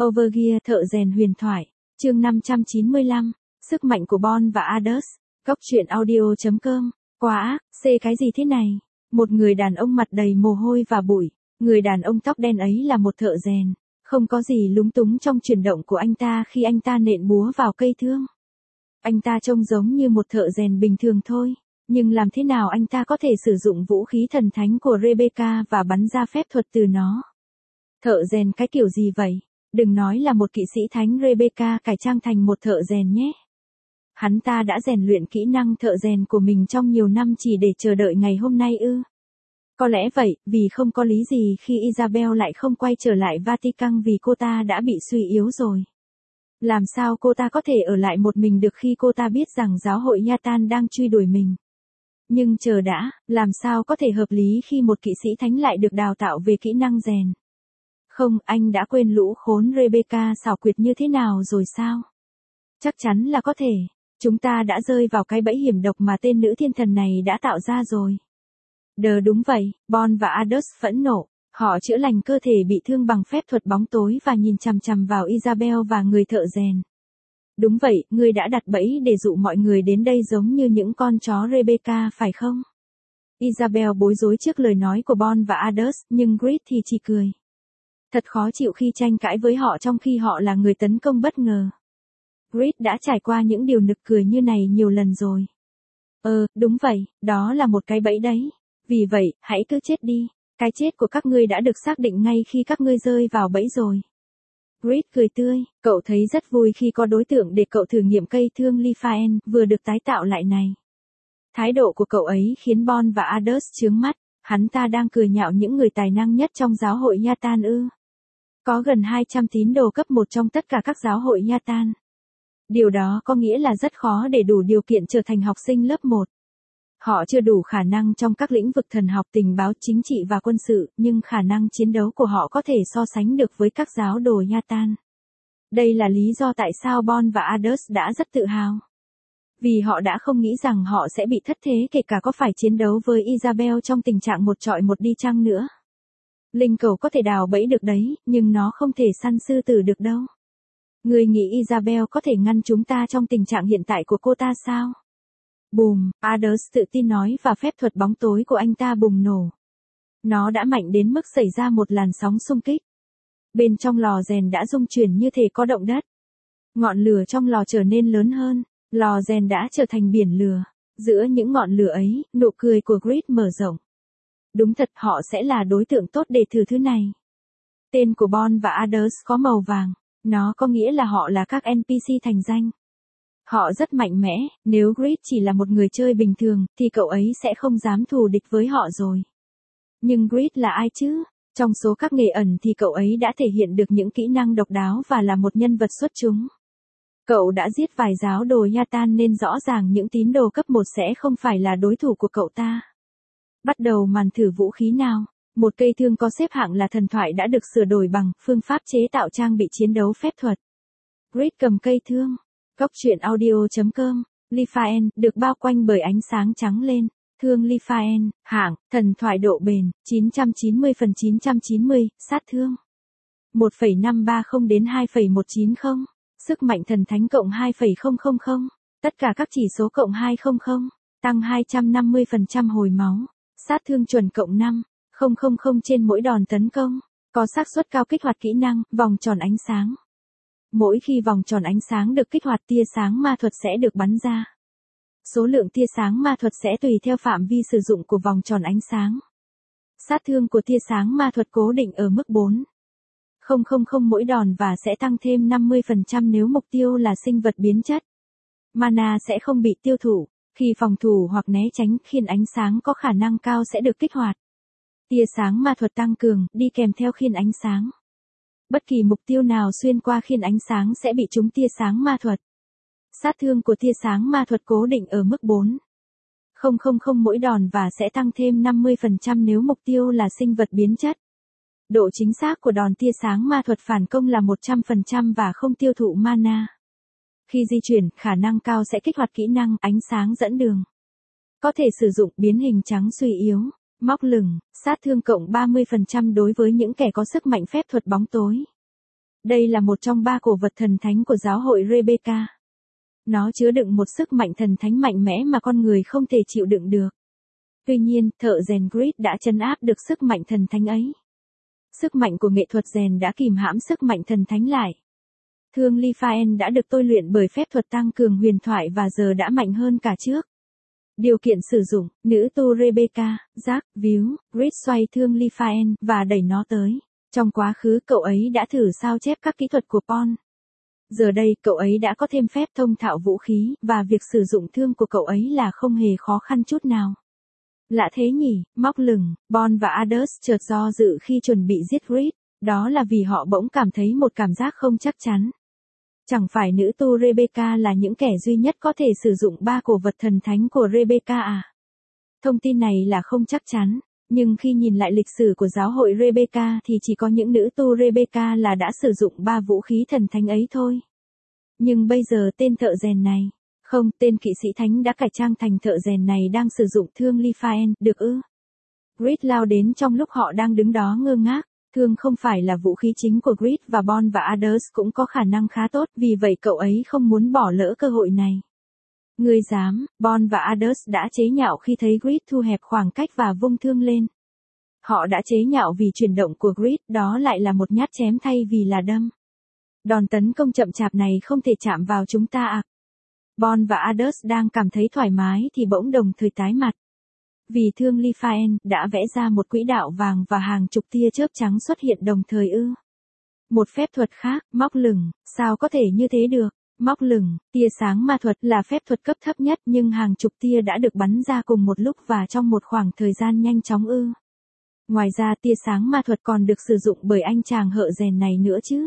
Overgear thợ rèn huyền thoại, chương 595, sức mạnh của Bon và Adus, góc truyện audio.com, quá ác, cái gì thế này? Một người đàn ông mặt đầy mồ hôi và bụi, người đàn ông tóc đen ấy là một thợ rèn, không có gì lúng túng trong chuyển động của anh ta khi anh ta nện búa vào cây thương. Anh ta trông giống như một thợ rèn bình thường thôi, nhưng làm thế nào anh ta có thể sử dụng vũ khí thần thánh của Rebecca và bắn ra phép thuật từ nó? Thợ rèn cái kiểu gì vậy? Đừng nói là một kỵ sĩ thánh, Rebecca cải trang thành một thợ rèn nhé. Hắn ta đã rèn luyện kỹ năng thợ rèn của mình trong nhiều năm chỉ để chờ đợi ngày hôm nay ư? Có lẽ vậy, vì không có lý gì khi Isabel lại không quay trở lại Vatican vì cô ta đã bị suy yếu rồi. Làm sao cô ta có thể ở lại một mình được khi cô ta biết rằng giáo hội Yatan đang truy đuổi mình? Nhưng chờ đã, làm sao có thể hợp lý khi một kỵ sĩ thánh lại được đào tạo về kỹ năng rèn? Không, anh đã quên lũ khốn Rebecca xảo quyệt như thế nào rồi sao? Chắc chắn là có thể. Chúng ta đã rơi vào cái bẫy hiểm độc mà tên nữ thiên thần này đã tạo ra rồi. Đúng vậy, Bon và Adus phẫn nộ. Họ chữa lành cơ thể bị thương bằng phép thuật bóng tối và nhìn chằm chằm vào Isabel và người thợ rèn. Đúng vậy, ngươi đã đặt bẫy để dụ mọi người đến đây giống như những con chó Rebecca phải không? Isabel bối rối trước lời nói của Bon và Adus, nhưng Grit thì chỉ cười. Thật khó chịu khi tranh cãi với họ trong khi họ là người tấn công bất ngờ. Grit đã trải qua những điều nực cười như này nhiều lần rồi. Đúng vậy, đó là một cái bẫy đấy. Vì vậy, hãy cứ chết đi. Cái chết của các ngươi đã được xác định ngay khi các ngươi rơi vào bẫy rồi. Grit cười tươi, cậu thấy rất vui khi có đối tượng để cậu thử nghiệm cây thương Lifaen vừa được tái tạo lại này. Thái độ của cậu ấy khiến Bon và Adus chướng mắt, hắn ta đang cười nhạo những người tài năng nhất trong giáo hội Yatan ư. Có gần 200 tín đồ cấp 1 trong tất cả các giáo hội Yatan. Điều đó có nghĩa là rất khó để đủ điều kiện trở thành học sinh lớp 1. Họ chưa đủ khả năng trong các lĩnh vực thần học, tình báo, chính trị và quân sự, nhưng khả năng chiến đấu của họ có thể so sánh được với các giáo đồ Yatan. Đây là lý do tại sao Bon và Adus đã rất tự hào. Vì họ đã không nghĩ rằng họ sẽ bị thất thế kể cả có phải chiến đấu với Isabel trong tình trạng một trọi một đi chăng nữa. Linh cầu có thể đào bẫy được đấy, nhưng nó không thể săn sư tử được đâu. Người nghĩ Isabel có thể ngăn chúng ta trong tình trạng hiện tại của cô ta sao? Bùm, Adus tự tin nói và phép thuật bóng tối của anh ta bùng nổ. Nó đã mạnh đến mức xảy ra một làn sóng xung kích. Bên trong lò rèn đã rung chuyển như thể có động đất. Ngọn lửa trong lò trở nên lớn hơn, lò rèn đã trở thành biển lửa. Giữa những ngọn lửa ấy, nụ cười của Grit mở rộng. Đúng thật, họ sẽ là đối tượng tốt để thử thứ này. Tên của Bon và Adus có màu vàng. Nó có nghĩa là họ là các NPC thành danh. Họ rất mạnh mẽ, nếu Grit chỉ là một người chơi bình thường, thì cậu ấy sẽ không dám thù địch với họ rồi. Nhưng Grit là ai chứ? Trong số các nghề ẩn thì cậu ấy đã thể hiện được những kỹ năng độc đáo và là một nhân vật xuất chúng. Cậu đã giết vài giáo đồ Yatan nên rõ ràng những tín đồ cấp 1 sẽ không phải là đối thủ của cậu ta. Bắt đầu màn thử vũ khí nào. Một cây thương có xếp hạng là thần thoại đã được sửa đổi bằng phương pháp chế tạo trang bị chiến đấu phép thuật. Grit cầm cây thương. Góc truyện audio.com, Lifaen, được bao quanh bởi ánh sáng trắng lên. Thương Lifaen, hạng, thần thoại độ bền, 990/990, sát thương 1,530 đến 2,190, sức mạnh thần thánh cộng 2,000, tất cả các chỉ số cộng 200, tăng 250% hồi máu, sát thương chuẩn cộng 5,000 trên mỗi đòn tấn công, có xác suất cao kích hoạt kỹ năng, vòng tròn ánh sáng. Mỗi khi vòng tròn ánh sáng được kích hoạt, tia sáng ma thuật sẽ được bắn ra. Số lượng tia sáng ma thuật sẽ tùy theo phạm vi sử dụng của vòng tròn ánh sáng. Sát thương của tia sáng ma thuật cố định ở mức 4,000 mỗi đòn và sẽ tăng thêm 50% nếu mục tiêu là sinh vật biến chất. Mana sẽ không bị tiêu thụ. Khi phòng thủ hoặc né tránh, khiên ánh sáng có khả năng cao sẽ được kích hoạt. Tia sáng ma thuật tăng cường, đi kèm theo khiên ánh sáng. Bất kỳ mục tiêu nào xuyên qua khiên ánh sáng sẽ bị trúng tia sáng ma thuật. Sát thương của tia sáng ma thuật cố định ở mức 4,000 mỗi đòn và sẽ tăng thêm 50% nếu mục tiêu là sinh vật biến chất. Độ chính xác của đòn tia sáng ma thuật phản công là 100% và không tiêu thụ mana. Khi di chuyển, khả năng cao sẽ kích hoạt kỹ năng ánh sáng dẫn đường. Có thể sử dụng biến hình trắng suy yếu. Móc lửng, sát thương cộng 30% đối với những kẻ có sức mạnh phép thuật bóng tối. Đây là một trong 3 cổ vật thần thánh của giáo hội Rebecca. Nó chứa đựng một sức mạnh thần thánh mạnh mẽ mà con người không thể chịu đựng được. Tuy nhiên, thợ rèn Grid đã trấn áp được sức mạnh thần thánh ấy. Sức mạnh của nghệ thuật rèn đã kìm hãm sức mạnh thần thánh lại. Thương Liphaen đã được tôi luyện bởi phép thuật tăng cường huyền thoại và giờ đã mạnh hơn cả trước. Điều kiện sử dụng, nữ tu Rebecca, giác, víu, Grid xoay thương Liphaen và đẩy nó tới. Trong quá khứ cậu ấy đã thử sao chép các kỹ thuật của Paul. Giờ đây cậu ấy đã có thêm phép thông thạo vũ khí, và việc sử dụng thương của cậu ấy là không hề khó khăn chút nào. Lạ thế nhỉ, móc lửng, Bon và Adus chợt do dự khi chuẩn bị giết Grid, đó là vì họ bỗng cảm thấy một cảm giác không chắc chắn. Chẳng phải nữ tu Rebecca là những kẻ duy nhất có thể sử dụng 3 cổ vật thần thánh của Rebecca à? Thông tin này là không chắc chắn, nhưng khi nhìn lại lịch sử của giáo hội Rebecca thì chỉ có những nữ tu Rebecca là đã sử dụng 3 vũ khí thần thánh ấy thôi. Nhưng bây giờ tên thợ rèn này, không, tên kỵ sĩ thánh đã cải trang thành thợ rèn này đang sử dụng thương Liphaen, được ư? Grid lao đến trong lúc họ đang đứng đó ngơ ngác. Thương không phải là vũ khí chính của Grid và Bon và Adus cũng có khả năng khá tốt, vì vậy cậu ấy không muốn bỏ lỡ cơ hội này. Ngươi dám, Bon và Adus đã chế nhạo khi thấy Grid thu hẹp khoảng cách và vung thương lên. Họ đã chế nhạo vì chuyển động của Grid, đó lại là một nhát chém thay vì là đâm. Đòn tấn công chậm chạp này không thể chạm vào chúng ta à? Bon và Adus đang cảm thấy thoải mái thì bỗng đồng thời tái mặt. Vì thương Liphaen đã vẽ ra một quỹ đạo vàng và hàng chục tia chớp trắng xuất hiện đồng thời ư. Một phép thuật khác, móc lửng, sao có thể như thế được? Móc lửng, tia sáng ma thuật là phép thuật cấp thấp nhất nhưng hàng chục tia đã được bắn ra cùng một lúc và trong một khoảng thời gian nhanh chóng ư. Ngoài ra tia sáng ma thuật còn được sử dụng bởi anh chàng hợ rèn này nữa chứ.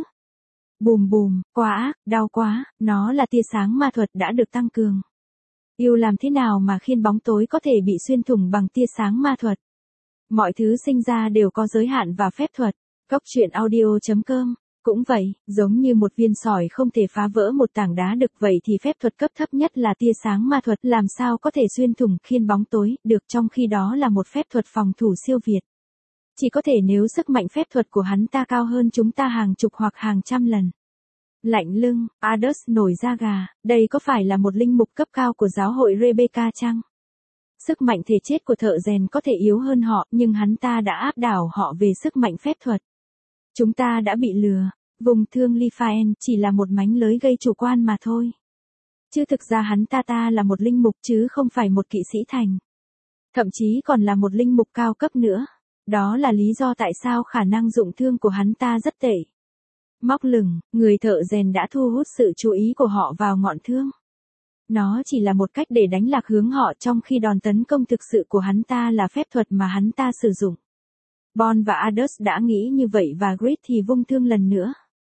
Bùm bùm, quá ác, đau quá, nó là tia sáng ma thuật đã được tăng cường. Yêu làm thế nào mà khiên bóng tối có thể bị xuyên thủng bằng tia sáng ma thuật? Mọi thứ sinh ra đều có giới hạn và phép thuật. Cốc truyện audio.com. Cũng vậy, giống như một viên sỏi không thể phá vỡ một tảng đá được vậy thì phép thuật cấp thấp nhất là tia sáng ma thuật làm sao có thể xuyên thủng khiên bóng tối được, trong khi đó là một phép thuật phòng thủ siêu việt. Chỉ có thể nếu sức mạnh phép thuật của hắn ta cao hơn chúng ta hàng chục hoặc hàng trăm lần. Lạnh lưng, Adus nổi da gà, đây có phải là một linh mục cấp cao của giáo hội Rebecca chăng? Sức mạnh thể chất của thợ rèn có thể yếu hơn họ, nhưng hắn ta đã áp đảo họ về sức mạnh phép thuật. Chúng ta đã bị lừa, vùng thương Liphaen chỉ là một mánh lới gây chủ quan mà thôi. Chứ thực ra hắn ta là một linh mục chứ không phải một kỵ sĩ thành. Thậm chí còn là một linh mục cao cấp nữa. Đó là lý do tại sao khả năng dụng thương của hắn ta rất tệ. Móc lửng, người thợ rèn đã thu hút sự chú ý của họ vào ngọn thương. Nó chỉ là một cách để đánh lạc hướng họ trong khi đòn tấn công thực sự của hắn ta là phép thuật mà hắn ta sử dụng. Bon và Adus đã nghĩ như vậy và Grid thì vung thương lần nữa.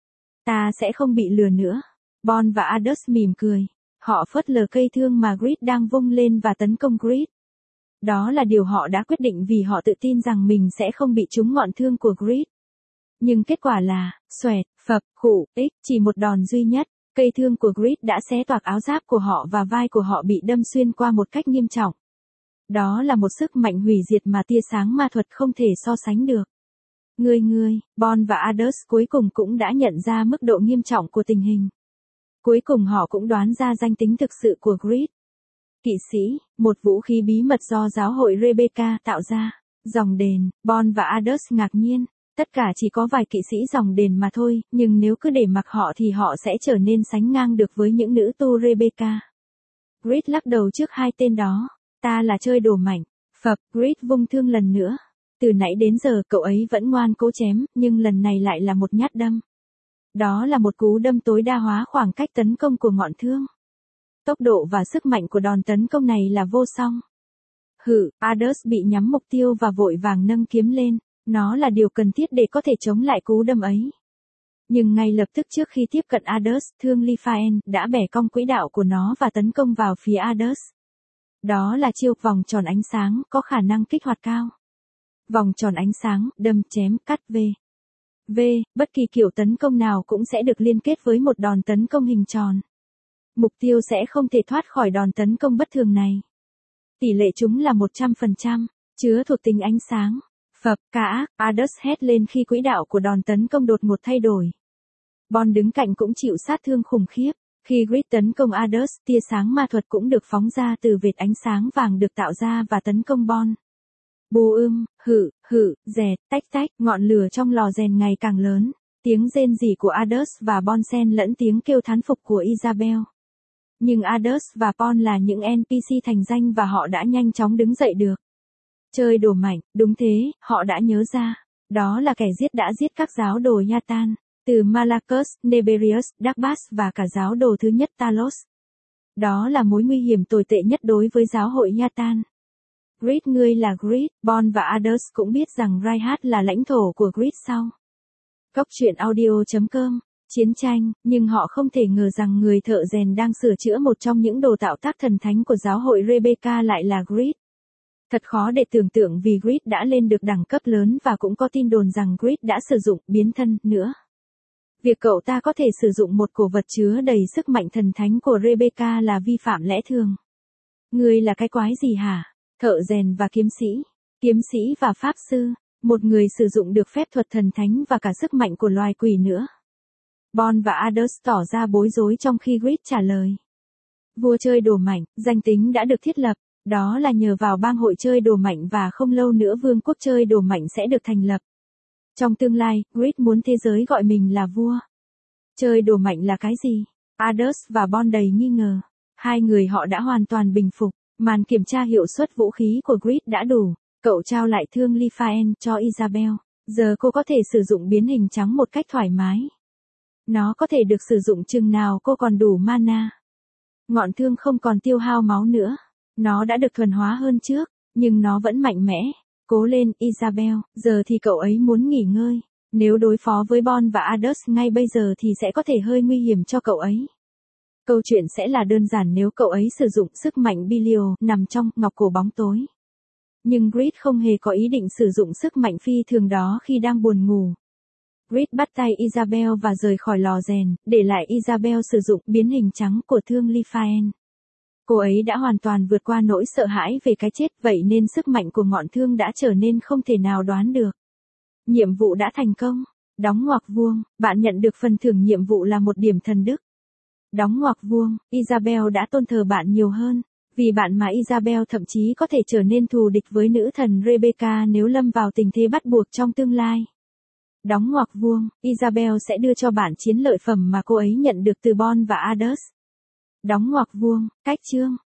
Ta sẽ không bị lừa nữa. Bon và Adus mỉm cười. Họ phớt lờ cây thương mà Grid đang vung lên và tấn công Grid. Đó là điều họ đã quyết định vì họ tự tin rằng mình sẽ không bị trúng ngọn thương của Grid. Nhưng kết quả là, xoẹt, phập, khụ, chỉ một đòn duy nhất, cây thương của Grid đã xé toạc áo giáp của họ và vai của họ bị đâm xuyên qua một cách nghiêm trọng. Đó là một sức mạnh hủy diệt mà tia sáng ma thuật không thể so sánh được. Ngươi, Bon và Adus cuối cùng cũng đã nhận ra mức độ nghiêm trọng của tình hình. Cuối cùng họ cũng đoán ra danh tính thực sự của Grid. Kỵ sĩ, một vũ khí bí mật do giáo hội Rebecca tạo ra. Dòng đền, Bon và Adus ngạc nhiên. Tất cả chỉ có vài kỵ sĩ dòng đền mà thôi, nhưng nếu cứ để mặc họ thì họ sẽ trở nên sánh ngang được với những nữ tu Rebecca. Grid lắc đầu trước hai tên đó. Ta là chơi đồ mạnh. Phập, Grid vung thương lần nữa. Từ nãy đến giờ cậu ấy vẫn ngoan cố chém, nhưng lần này lại là một nhát đâm. Đó là một cú đâm tối đa hóa khoảng cách tấn công của ngọn thương. Tốc độ và sức mạnh của đòn tấn công này là vô song. Adus bị nhắm mục tiêu và vội vàng nâng kiếm lên. Nó là điều cần thiết để có thể chống lại cú đâm ấy. Nhưng ngay lập tức trước khi tiếp cận Adus, thương Liphaen đã bẻ cong quỹ đạo của nó và tấn công vào phía Adus. Đó là chiêu vòng tròn ánh sáng có khả năng kích hoạt cao. Vòng tròn ánh sáng, đâm chém, cắt V. Bất kỳ kiểu tấn công nào cũng sẽ được liên kết với một đòn tấn công hình tròn. Mục tiêu sẽ không thể thoát khỏi đòn tấn công bất thường này. Tỷ lệ chúng là 100%, chứa thuộc tính ánh sáng. Phập, cả, Adus hét lên khi quỹ đạo của đòn tấn công đột ngột thay đổi. Bond đứng cạnh cũng chịu sát thương khủng khiếp. Khi Grid tấn công Adus, tia sáng ma thuật cũng được phóng ra từ vệt ánh sáng vàng được tạo ra và tấn công Bond. Bù dẹt, tách tách, ngọn lửa trong lò rèn ngày càng lớn. Tiếng rên rỉ của Adus và Bond xen lẫn tiếng kêu thán phục của Isabel. Nhưng Adus và Bond là những NPC thành danh và họ đã nhanh chóng đứng dậy được. Chơi đồ mạnh, đúng thế, họ đã nhớ ra. Đó là kẻ giết đã giết các giáo đồ Yatan, từ Malakos, Neberius, Darkbass và cả giáo đồ thứ nhất Talos. Đó là mối nguy hiểm tồi tệ nhất đối với giáo hội Yatan. Grid, ngươi là Grid, Bond và Adus cũng biết rằng Reinhardt là lãnh thổ của Grid sau. Cốc truyện audio.com, chiến tranh, nhưng họ không thể ngờ rằng người thợ rèn đang sửa chữa một trong những đồ tạo tác thần thánh của giáo hội Rebecca lại là Grid. Thật khó để tưởng tượng vì Grid đã lên được đẳng cấp lớn và cũng có tin đồn rằng Grid đã sử dụng biến thân nữa. Việc cậu ta có thể sử dụng một cổ vật chứa đầy sức mạnh thần thánh của Rebecca là vi phạm lẽ thường. Ngươi là cái quái gì hả? Thợ rèn và kiếm sĩ và pháp sư, một người sử dụng được phép thuật thần thánh và cả sức mạnh của loài quỷ nữa. Bond và Adus tỏ ra bối rối trong khi Grid trả lời. Vua chơi đồ mạnh, danh tính đã được thiết lập, đó là nhờ vào bang hội chơi đồ mạnh và không lâu nữa vương quốc chơi đồ mạnh sẽ được thành lập. Trong tương lai, Grid muốn thế giới gọi mình là vua. Chơi đồ mạnh là cái gì? Adus và Bond đầy nghi ngờ. Hai người họ đã hoàn toàn bình phục. Màn kiểm tra hiệu suất vũ khí của Grid đã đủ. Cậu trao lại thương Lifaen cho Isabel. Giờ cô có thể sử dụng biến hình trắng một cách thoải mái. Nó có thể được sử dụng chừng nào cô còn đủ mana. Ngọn thương không còn tiêu hao máu nữa. Nó đã được thuần hóa hơn trước, nhưng nó vẫn mạnh mẽ. Cố lên, Isabel, giờ thì cậu ấy muốn nghỉ ngơi. Nếu đối phó với Bond và Adus ngay bây giờ thì sẽ có thể hơi nguy hiểm cho cậu ấy. Câu chuyện sẽ là đơn giản nếu cậu ấy sử dụng sức mạnh Belial nằm trong ngọc cổ bóng tối. Nhưng Grid không hề có ý định sử dụng sức mạnh phi thường đó khi đang buồn ngủ. Grid bắt tay Isabel và rời khỏi lò rèn, để lại Isabel sử dụng biến hình trắng của thương Lifaen. Cô ấy đã hoàn toàn vượt qua nỗi sợ hãi về cái chết, vậy nên sức mạnh của ngọn thương đã trở nên không thể nào đoán được. Nhiệm vụ đã thành công. Đóng ngoặc vuông, bạn nhận được phần thưởng nhiệm vụ là một điểm thần đức. Đóng ngoặc vuông, Isabel đã tôn thờ bạn nhiều hơn. Vì bạn mà Isabel thậm chí có thể trở nên thù địch với nữ thần Rebecca nếu lâm vào tình thế bắt buộc trong tương lai. Đóng ngoặc vuông, Isabel sẽ đưa cho bạn chiến lợi phẩm mà cô ấy nhận được từ Bond và Adus. Đóng ngoặc vuông, cách chương.